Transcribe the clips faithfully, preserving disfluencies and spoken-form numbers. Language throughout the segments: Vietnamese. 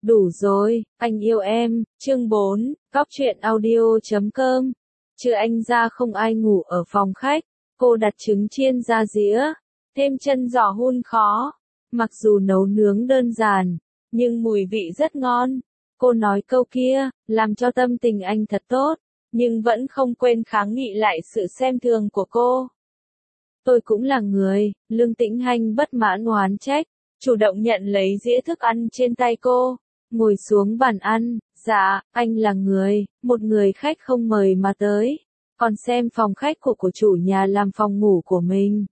Đủ rồi, anh yêu em, chương bốn, góc truyện audio chấm com. Trừ anh ra không ai ngủ ở phòng khách, cô đặt trứng chiên ra dĩa, thêm chân giò hun khó. Mặc dù nấu nướng đơn giản, nhưng mùi vị rất ngon. Cô nói câu kia, làm cho tâm tình anh thật tốt, nhưng vẫn không quên kháng nghị lại sự xem thường của cô. Tôi cũng là người, Lương Tĩnh Hanh bất mãn oán trách, chủ động nhận lấy dĩa thức ăn trên tay cô, ngồi xuống bàn ăn. Dạ, anh là người, một người khách không mời mà tới, còn xem phòng khách của của chủ nhà làm phòng ngủ của mình.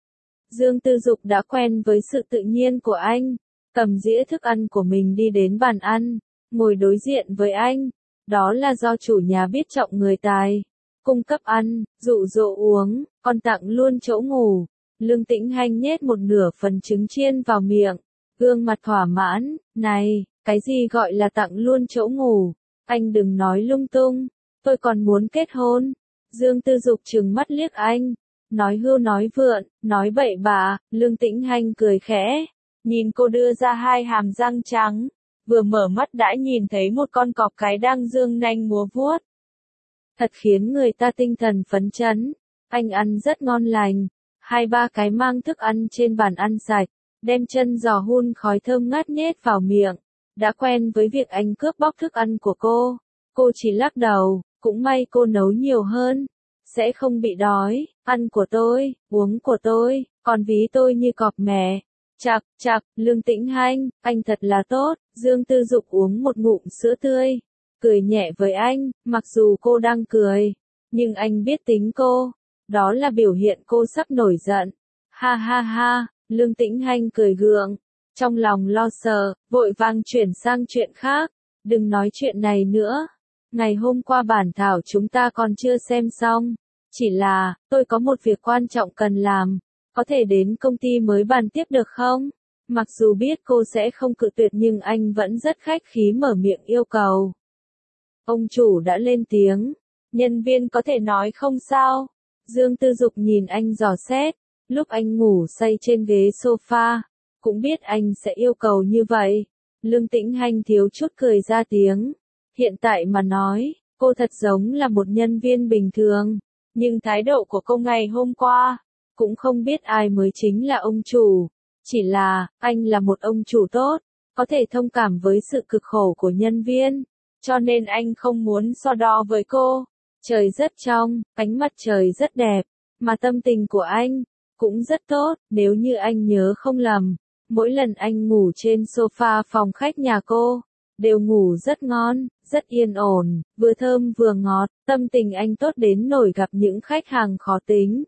Dương Tư Dục đã quen với sự tự nhiên của anh, cầm dĩa thức ăn của mình đi đến bàn ăn, ngồi đối diện với anh. Đó là do chủ nhà biết trọng người tài, cung cấp ăn, dụ dỗ uống, còn tặng luôn chỗ ngủ. Lương Tĩnh Hanh nhét một nửa phần trứng chiên vào miệng, gương mặt thỏa mãn. Này, cái gì gọi là tặng luôn chỗ ngủ? Anh đừng nói lung tung, tôi còn muốn kết hôn. Dương Tư Dục trừng mắt liếc anh, nói hưu nói vượn, nói bậy bạ. Lương Tĩnh Hanh cười khẽ, nhìn cô đưa ra hai hàm răng trắng, vừa mở mắt đã nhìn thấy một con cọp cái đang dương nanh múa vuốt. Thật khiến người ta tinh thần phấn chấn. Anh ăn rất ngon lành, hai ba cái mang thức ăn trên bàn ăn sạch, đem chân giò hun khói thơm ngát nhét vào miệng. Đã quen với việc anh cướp bóc thức ăn của cô, cô chỉ lắc đầu, cũng may cô nấu nhiều hơn, sẽ không bị đói. Ăn của tôi, uống của tôi, còn ví tôi như cọp mẹ. Chạc, chạc, Lương Tĩnh Hanh, anh thật là tốt. Dương Tư Dục uống một ngụm sữa tươi, cười nhẹ với anh. Mặc dù cô đang cười, nhưng anh biết tính cô, đó là biểu hiện cô sắp nổi giận. Ha ha ha, Lương Tĩnh Hanh cười gượng, trong lòng lo sợ, vội vàng chuyển sang chuyện khác. Đừng nói chuyện này nữa, ngày hôm qua bản thảo chúng ta còn chưa xem xong, chỉ là, tôi có một việc quan trọng cần làm, có thể đến công ty mới bàn tiếp được không? Mặc dù biết cô sẽ không cự tuyệt nhưng anh vẫn rất khách khí mở miệng yêu cầu. Ông chủ đã lên tiếng, nhân viên có thể nói không sao. Dương Tư Dục nhìn anh dò xét, lúc anh ngủ say trên ghế sofa, cũng biết anh sẽ yêu cầu như vậy. Lương Tĩnh Hanh thiếu chút cười ra tiếng. Hiện tại mà nói, cô thật giống là một nhân viên bình thường, nhưng thái độ của cô ngày hôm qua, cũng không biết ai mới chính là ông chủ. Chỉ là, anh là một ông chủ tốt, có thể thông cảm với sự cực khổ của nhân viên, cho nên anh không muốn so đo với cô. Trời rất trong, ánh mặt trời rất đẹp, mà tâm tình của anh cũng rất tốt. Nếu như anh nhớ không lầm, mỗi lần anh ngủ trên sofa phòng khách nhà cô, đều ngủ rất ngon, rất yên ổn, vừa thơm vừa ngọt. Tâm tình anh tốt đến nỗi gặp những khách hàng khó tính,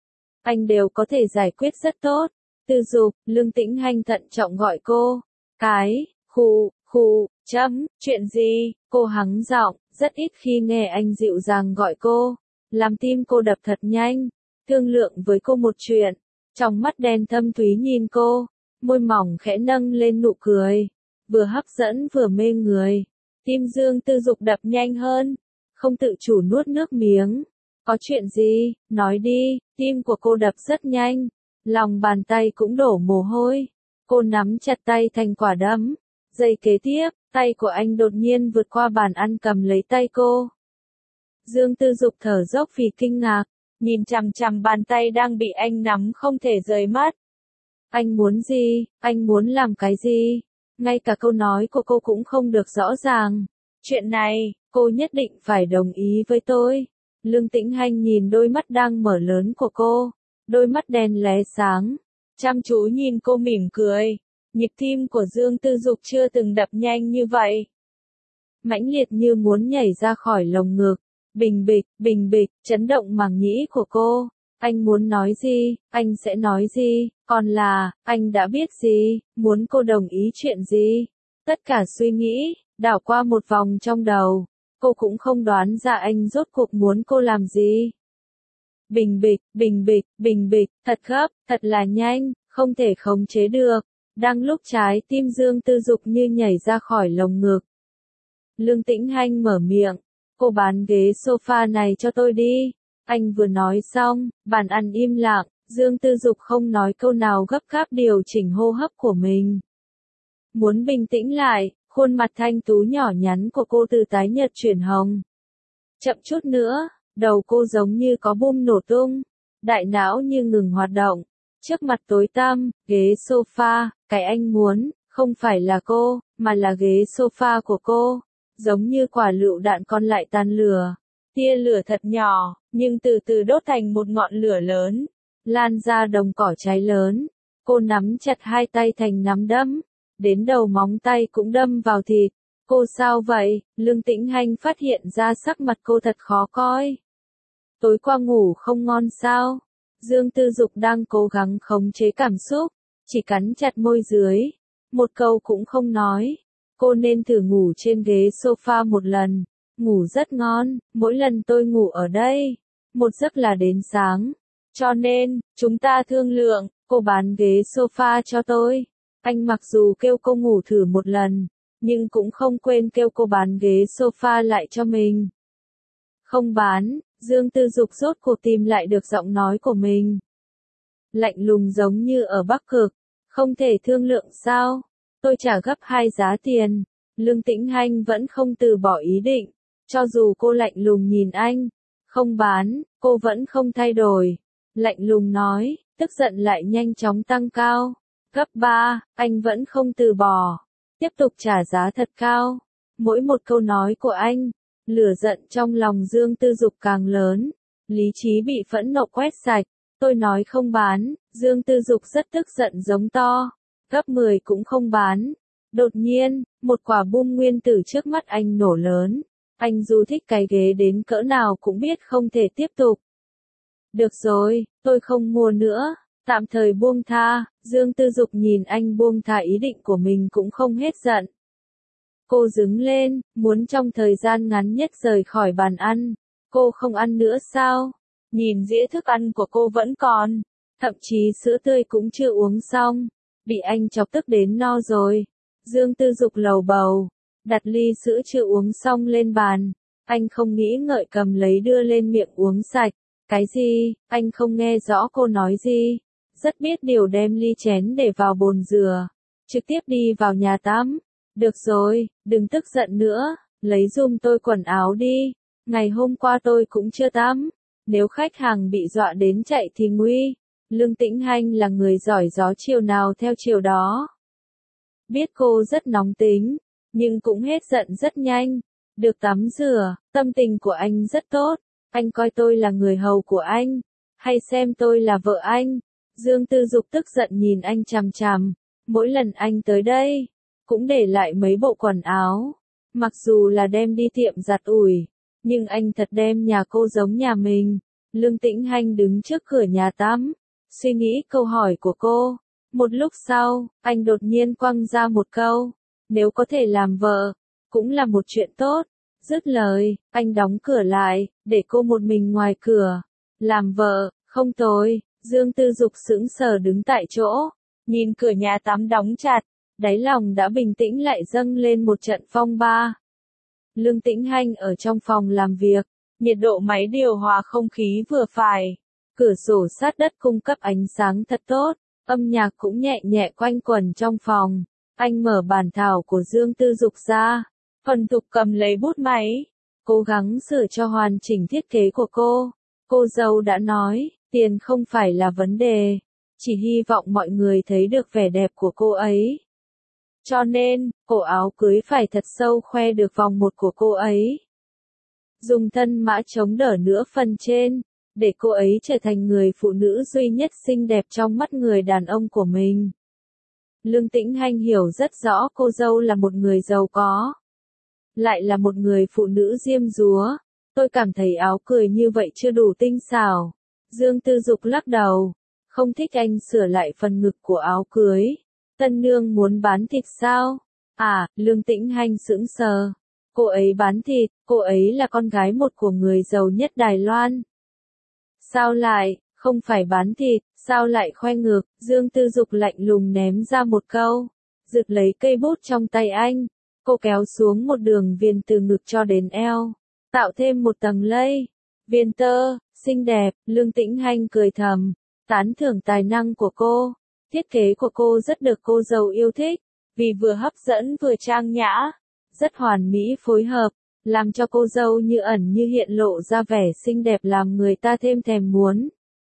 anh đều có thể giải quyết rất tốt. Tư Dục, Lương Tĩnh Hanh thận trọng gọi cô. Cái, khu, khu, chấm, chuyện gì? Cô hắng giọng, rất ít khi nghe anh dịu dàng gọi cô, làm tim cô đập thật nhanh. Thương lượng với cô một chuyện, trong mắt đen thâm thúy nhìn cô, môi mỏng khẽ nâng lên nụ cười, vừa hấp dẫn vừa mê người. Tim Dương Tư Dục đập nhanh hơn, không tự chủ nuốt nước miếng. Có chuyện gì? Nói đi. Tim của cô đập rất nhanh, lòng bàn tay cũng đổ mồ hôi. Cô nắm chặt tay thành quả đấm. Giây kế tiếp, tay của anh đột nhiên vượt qua bàn ăn cầm lấy tay cô. Dương Tư Dục thở dốc vì kinh ngạc, nhìn chằm chằm bàn tay đang bị anh nắm không thể rời mắt. Anh muốn gì? Anh muốn làm cái gì? Ngay cả câu nói của cô cũng không được rõ ràng. Chuyện này, cô nhất định phải đồng ý với tôi. Lương Tĩnh Hanh nhìn đôi mắt đang mở lớn của cô, đôi mắt đen lóe sáng, chăm chú nhìn cô mỉm cười. Nhịp tim của Dương Tư Dục chưa từng đập nhanh như vậy, mãnh liệt như muốn nhảy ra khỏi lồng ngực. Bình bịch, bình bịch, chấn động màng nhĩ của cô. Anh muốn nói gì, anh sẽ nói gì, còn là, anh đã biết gì, muốn cô đồng ý chuyện gì. Tất cả suy nghĩ, đảo qua một vòng trong đầu, cô cũng không đoán ra anh rốt cuộc muốn cô làm gì. Bình bịch, bình bịch, bình bịch, thật gấp, thật là nhanh, không thể khống chế được. Đang lúc trái tim Dương Tư Dục như nhảy ra khỏi lồng ngực, Lương Tĩnh Hanh mở miệng, cô bán ghế sofa này cho tôi đi. Anh vừa nói xong, bàn ăn im lặng, Dương Tư Dục không nói câu nào gấp gáp điều chỉnh hô hấp của mình. Muốn bình tĩnh lại, Khuôn mặt thanh tú nhỏ nhắn của cô từ tái nhợt chuyển hồng. Chậm chút nữa, đầu cô giống như có bom nổ tung, đại não như ngừng hoạt động. Trước mặt tối tăm, ghế sofa, cái anh muốn, không phải là cô, mà là ghế sofa của cô, giống như quả lựu đạn còn lại tàn lửa. Tia lửa thật nhỏ, nhưng từ từ đốt thành một ngọn lửa lớn, lan ra đồng cỏ cháy lớn. Cô nắm chặt hai tay thành nắm đấm, đến đầu móng tay cũng đâm vào thịt. Cô sao vậy? Lương Tĩnh Hanh phát hiện ra sắc mặt cô thật khó coi. Tối qua ngủ không ngon sao? Dương Tư Dục đang cố gắng khống chế cảm xúc, chỉ cắn chặt môi dưới, một câu cũng không nói. Cô nên thử ngủ trên ghế sofa một lần, ngủ rất ngon, mỗi lần tôi ngủ ở đây, một giấc là đến sáng. Cho nên, chúng ta thương lượng, cô bán ghế sofa cho tôi. Anh mặc dù kêu cô ngủ thử một lần, nhưng cũng không quên kêu cô bán ghế sofa lại cho mình. Không bán, Dương Tư Dục rốt cuộc tìm lại được giọng nói của mình. Lạnh lùng giống như ở Bắc Cực, không thể thương lượng sao? Tôi trả gấp hai giá tiền. Lương Tĩnh Hanh vẫn không từ bỏ ý định, cho dù cô lạnh lùng nhìn anh, không bán, cô vẫn không thay đổi. Lạnh lùng nói, tức giận lại nhanh chóng tăng cao. Gấp ba, anh vẫn không từ bỏ, tiếp tục trả giá thật cao. Mỗi một câu nói của anh, lửa giận trong lòng Dương Tư Dục càng lớn, lý trí bị phẫn nộ quét sạch. Tôi nói không bán, Dương Tư Dục rất tức giận giống to, gấp mười cũng không bán. Đột nhiên, một quả bom nguyên tử trước mắt anh nổ lớn. Anh dù thích cái ghế đến cỡ nào cũng biết không thể tiếp tục. Được rồi, tôi không mua nữa, tạm thời buông tha. Dương Tư Dục nhìn anh buông tha ý định của mình cũng không hết giận. Cô đứng lên, muốn trong thời gian ngắn nhất rời khỏi bàn ăn. Cô không ăn nữa sao? Nhìn dĩa thức ăn của cô vẫn còn, thậm chí sữa tươi cũng chưa uống xong, bị anh chọc tức đến no rồi. Dương Tư Dục lầu bầu, đặt ly sữa chưa uống xong lên bàn, anh không nghĩ ngợi cầm lấy đưa lên miệng uống sạch. Cái gì? Anh không nghe rõ cô nói gì. Rất biết điều đem ly chén để vào bồn rửa, trực tiếp đi vào nhà tắm. Được rồi, đừng tức giận nữa, lấy giùm tôi quần áo đi. Ngày hôm qua tôi cũng chưa tắm. Nếu khách hàng bị dọa đến chạy thì nguy. Lương Tĩnh Hanh là người giỏi gió chiều nào theo chiều đó. Biết cô rất nóng tính, nhưng cũng hết giận rất nhanh. Được tắm rửa, tâm tình của anh rất tốt. Anh coi tôi là người hầu của anh, hay xem tôi là vợ anh? Dương Tư Dục tức giận nhìn anh chằm chằm. Mỗi lần anh tới đây, cũng để lại mấy bộ quần áo. Mặc dù là đem đi tiệm giặt ủi, nhưng anh thật đem nhà cô giống nhà mình. Lương Tĩnh Hanh đứng trước cửa nhà tắm, suy nghĩ câu hỏi của cô. Một lúc sau, anh đột nhiên quăng ra một câu. Nếu có thể làm vợ, cũng là một chuyện tốt. Dứt lời, anh đóng cửa lại, để cô một mình ngoài cửa. Làm vợ, không tồi. Dương Tư Dục sững sờ đứng tại chỗ, nhìn cửa nhà tắm đóng chặt, đáy lòng đã bình tĩnh lại dâng lên một trận phong ba. Lương Tĩnh Hanh ở trong phòng làm việc, nhiệt độ máy điều hòa không khí vừa phải, cửa sổ sát đất cung cấp ánh sáng thật tốt, âm nhạc cũng nhẹ nhẹ quanh quẩn trong phòng. Anh mở bản thảo của Dương Tư Dục ra, thuần thục cầm lấy bút máy, cố gắng sửa cho hoàn chỉnh thiết kế của cô. Cô dâu đã nói, tiền không phải là vấn đề, chỉ hy vọng mọi người thấy được vẻ đẹp của cô ấy. Cho nên, cổ áo cưới phải thật sâu khoe được vòng một của cô ấy. Dùng thân mã chống đỡ nửa phần trên, để cô ấy trở thành người phụ nữ duy nhất xinh đẹp trong mắt người đàn ông của mình. Lương Tĩnh Hanh hiểu rất rõ cô dâu là một người giàu có, lại là một người phụ nữ diêm dúa. Tôi cảm thấy áo cười như vậy chưa đủ tinh xảo. Dương Tư Dục lắc đầu, không thích anh sửa lại phần ngực của áo cưới. Tân nương muốn bán thịt sao? À, Lương Tĩnh Hanh sững sờ. Cô ấy bán thịt, cô ấy là con gái một của người giàu nhất Đài Loan. Sao lại, không phải bán thịt, sao lại khoe ngực? Dương Tư Dục lạnh lùng ném ra một câu, giật lấy cây bút trong tay anh. Cô kéo xuống một đường viền từ ngực cho đến eo, tạo thêm một tầng lây. Viền tơ, xinh đẹp. Lương Tĩnh Hanh cười thầm, tán thưởng tài năng của cô. Thiết kế của cô rất được cô dâu yêu thích. vì vừa hấp dẫn vừa trang nhã, rất hoàn mỹ phối hợp, làm cho cô dâu như ẩn như hiện lộ ra vẻ xinh đẹp làm người ta thêm thèm muốn.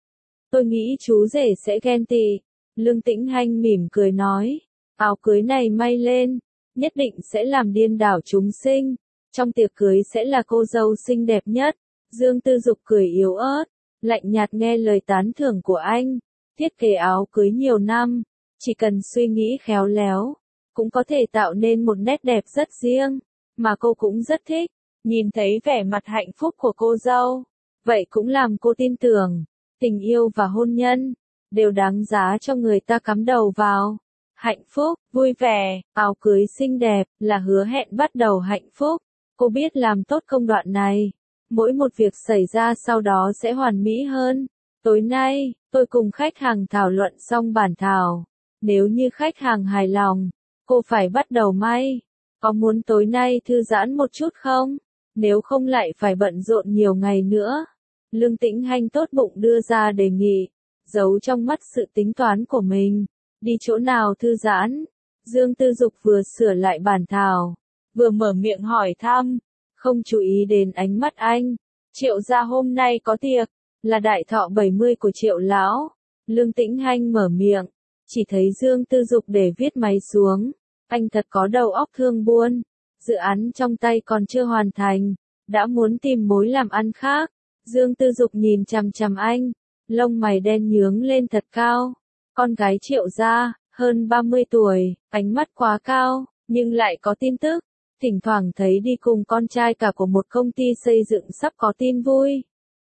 Tôi nghĩ chú rể sẽ ghen tị, Lương Tĩnh Hanh mỉm cười nói, áo cưới này may lên, nhất định sẽ làm điên đảo chúng sinh, trong tiệc cưới sẽ là cô dâu xinh đẹp nhất. Dương Tư Dục cười yếu ớt, lạnh nhạt nghe lời tán thưởng của anh, thiết kế áo cưới nhiều năm, chỉ cần suy nghĩ khéo léo, cũng có thể tạo nên một nét đẹp rất riêng, mà cô cũng rất thích, nhìn thấy vẻ mặt hạnh phúc của cô dâu, vậy cũng làm cô tin tưởng, tình yêu và hôn nhân, đều đáng giá cho người ta cắm đầu vào. Hạnh phúc, vui vẻ, áo cưới xinh đẹp, là hứa hẹn bắt đầu hạnh phúc, cô biết làm tốt công đoạn này. Mỗi một việc xảy ra sau đó sẽ hoàn mỹ hơn. Tối nay, tôi cùng khách hàng thảo luận xong bản thảo. Nếu như khách hàng hài lòng, cô phải bắt đầu may. Có muốn tối nay thư giãn một chút không? Nếu không lại phải bận rộn nhiều ngày nữa. Lương Tĩnh Hanh tốt bụng đưa ra đề nghị, giấu trong mắt sự tính toán của mình. Đi chỗ nào thư giãn? Dương Tư Dục vừa sửa lại bản thảo, vừa mở miệng hỏi thăm. Không chú ý đến ánh mắt anh. Triệu gia hôm nay có tiệc, là đại thọ bảy mươi của Triệu lão. Lương Tĩnh Hanh mở miệng, chỉ thấy Dương Tư Dục để viết máy xuống. Anh thật có đầu óc thương buôn, dự án trong tay còn chưa hoàn thành, đã muốn tìm mối làm ăn khác. Dương Tư Dục nhìn chằm chằm anh, lông mày đen nhướng lên thật cao. Con gái Triệu gia, hơn ba mươi tuổi, ánh mắt quá cao, nhưng lại có tin tức. Thỉnh thoảng thấy đi cùng con trai cả của một công ty xây dựng sắp có tin vui.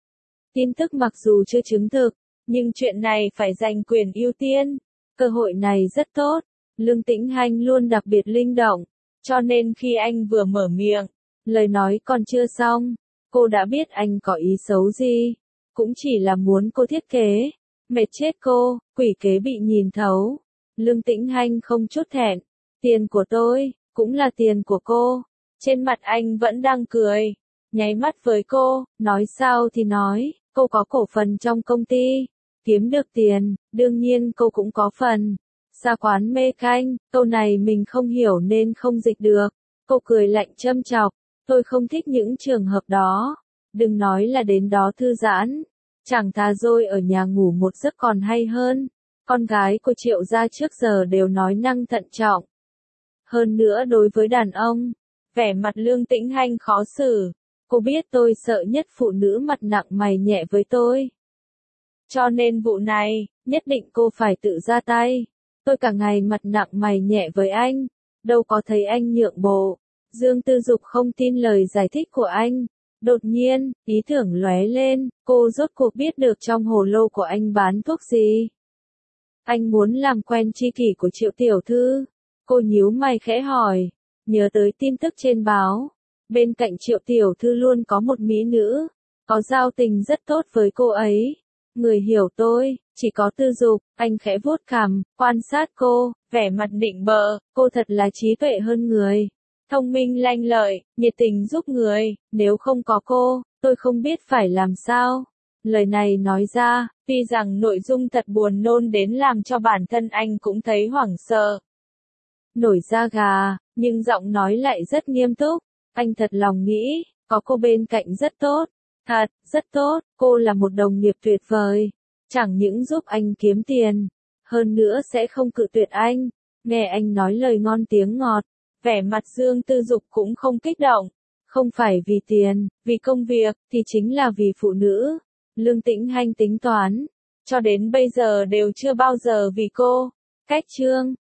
Tin tức mặc dù chưa chứng thực, nhưng chuyện này phải giành quyền ưu tiên. Cơ hội này rất tốt. Lương Tĩnh Hanh luôn đặc biệt linh động, cho nên khi anh vừa mở miệng, lời nói còn chưa xong, cô đã biết anh có ý xấu gì. Cũng chỉ là muốn cô thiết kế. Mệt chết cô, quỷ kế bị nhìn thấu. Lương Tĩnh Hanh không chút thẹn. Tiền của tôi, cũng là tiền của cô. Trên mặt anh vẫn đang cười, nháy mắt với cô, nói sao thì nói, cô có cổ phần trong công ty, kiếm được tiền, đương nhiên cô cũng có phần. Xa quán mê canh, câu này mình không hiểu nên không dịch được. Cô cười lạnh châm chọc, tôi không thích những trường hợp đó. Đừng nói là đến đó thư giãn, chẳng thà rồi ở nhà ngủ một giấc còn hay hơn. Con gái của Triệu gia trước giờ đều nói năng thận trọng. Hơn nữa đối với đàn ông, vẻ mặt Lương Tĩnh Hanh khó xử. Cô biết tôi sợ nhất phụ nữ mặt nặng mày nhẹ với tôi. Cho nên vụ này, nhất định cô phải tự ra tay. Tôi cả ngày mặt nặng mày nhẹ với anh, đâu có thấy anh nhượng bộ. Dương Tư Dục không tin lời giải thích của anh. Đột nhiên, ý tưởng lóe lên, cô rốt cuộc biết được trong hồ lô của anh bán thuốc gì. Anh muốn làm quen tri kỷ của Triệu tiểu thư. Cô nhíu mày khẽ hỏi, nhớ tới tin tức trên báo. Bên cạnh Triệu tiểu thư luôn có một mỹ nữ, có giao tình rất tốt với cô ấy. Người hiểu tôi, chỉ có Tư Dục. Anh khẽ vuốt cằm, quan sát cô, vẻ mặt định bợ, cô thật là trí tuệ hơn người. Thông minh lanh lợi, nhiệt tình giúp người, nếu không có cô, tôi không biết phải làm sao. Lời này nói ra, tuy rằng nội dung thật buồn nôn đến làm cho bản thân anh cũng thấy hoảng sợ. Nổi da gà, nhưng giọng nói lại rất nghiêm túc. Anh thật lòng nghĩ, có cô bên cạnh rất tốt. Thật, rất tốt, cô là một đồng nghiệp tuyệt vời. Chẳng những giúp anh kiếm tiền, hơn nữa sẽ không cự tuyệt anh. Nghe anh nói lời ngon tiếng ngọt, vẻ mặt Dương Tư Dục cũng không kích động. Không phải vì tiền, vì công việc, thì chính là vì phụ nữ. Lương Tĩnh Hanh tính toán, cho đến bây giờ đều chưa bao giờ vì cô. Cách chương